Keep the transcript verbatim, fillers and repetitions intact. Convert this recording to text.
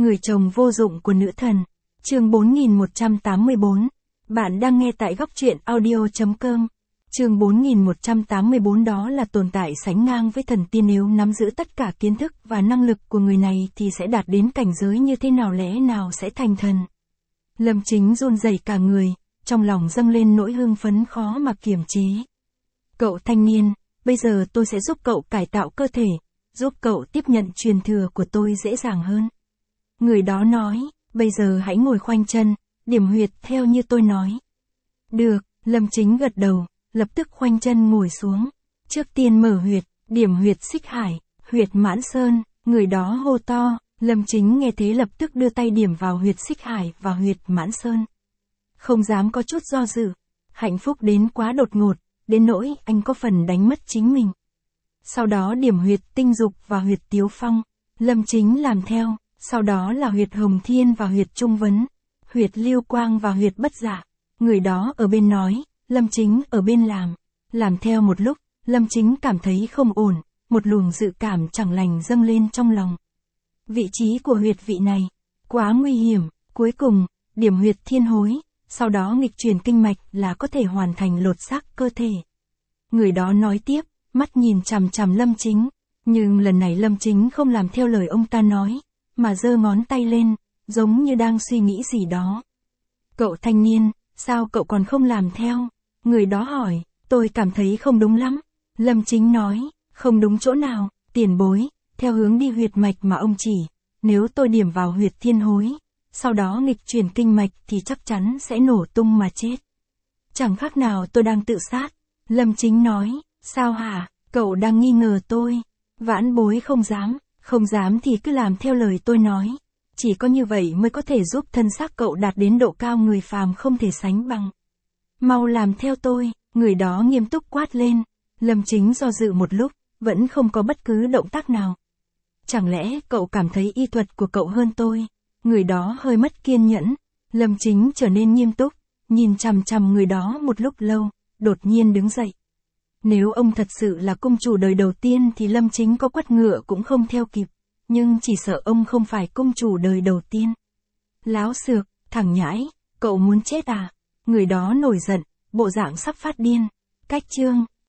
Người chồng vô dụng của nữ thần. Chương bốn nghìn một trăm tám mươi bốn. Bạn đang nghe tại góc truyện audio chấm com. Chương bốn nghìn một trăm tám mươi bốn đó là tồn tại sánh ngang với thần tiên, nếu nắm giữ tất cả kiến thức và năng lực của người này thì sẽ đạt đến cảnh giới như thế nào, lẽ nào sẽ thành thần. Lâm Chính run rẩy cả người, trong lòng dâng lên nỗi hưng phấn khó mà kiềm chế. Cậu thanh niên, bây giờ tôi sẽ giúp cậu cải tạo cơ thể, giúp cậu tiếp nhận truyền thừa của tôi dễ dàng hơn. Người đó nói, bây giờ hãy ngồi khoanh chân, điểm huyệt theo như tôi nói. Được, Lâm Chính gật đầu, lập tức khoanh chân ngồi xuống. Trước tiên mở huyệt, điểm huyệt xích hải, huyệt mãn sơn, người đó hô to. Lâm Chính nghe thế lập tức đưa tay điểm vào huyệt xích hải và huyệt mãn sơn. Không dám có chút do dự, hạnh phúc đến quá đột ngột, đến nỗi anh có phần đánh mất chính mình. Sau đó điểm huyệt tinh dục và huyệt tiếu phong, Lâm Chính làm theo, sau đó là huyệt hồng thiên và huyệt trung vấn, huyệt lưu quang và huyệt bất dạ. Người đó ở bên nói, Lâm Chính ở bên làm. Làm theo một lúc, Lâm Chính cảm thấy không ổn, một luồng dự cảm chẳng lành dâng lên trong lòng. Vị trí của huyệt vị này, quá nguy hiểm, cuối cùng, điểm huyệt thiên hối, sau đó nghịch chuyển kinh mạch là có thể hoàn thành lột xác cơ thể. Người đó nói tiếp, mắt nhìn chằm chằm Lâm Chính, nhưng lần này Lâm Chính không làm theo lời ông ta nói, mà giơ ngón tay lên, giống như đang suy nghĩ gì đó. Cậu thanh niên, sao cậu còn không làm theo? Người đó hỏi, tôi cảm thấy không đúng lắm. Lâm Chính nói, không đúng chỗ nào, tiền bối, theo hướng đi huyệt mạch mà ông chỉ, nếu tôi điểm vào huyệt thiên hối, sau đó nghịch chuyển kinh mạch thì chắc chắn sẽ nổ tung mà chết. Chẳng khác nào tôi đang tự sát. Lâm Chính nói, sao hả, cậu đang nghi ngờ tôi? Vãn bối không dám, không dám thì cứ làm theo lời tôi nói. Chỉ có như vậy mới có thể giúp thân xác cậu đạt đến độ cao người phàm không thể sánh bằng. Mau làm theo tôi, người đó nghiêm túc quát lên. Lâm Chính do dự một lúc, vẫn không có bất cứ động tác nào. Chẳng lẽ cậu cảm thấy y thuật của cậu hơn tôi? Người đó hơi mất kiên nhẫn. Lâm Chính trở nên nghiêm túc, nhìn chằm chằm người đó một lúc lâu, đột nhiên đứng dậy. Nếu ông thật sự là cung chủ đời đầu tiên thì Lâm Chính có quất ngựa cũng không theo kịp, nhưng chỉ sợ ông không phải cung chủ đời đầu tiên. Láo xược, thằng nhãi, cậu muốn chết à? Người đó nổi giận, bộ dạng sắp phát điên. Cách chương,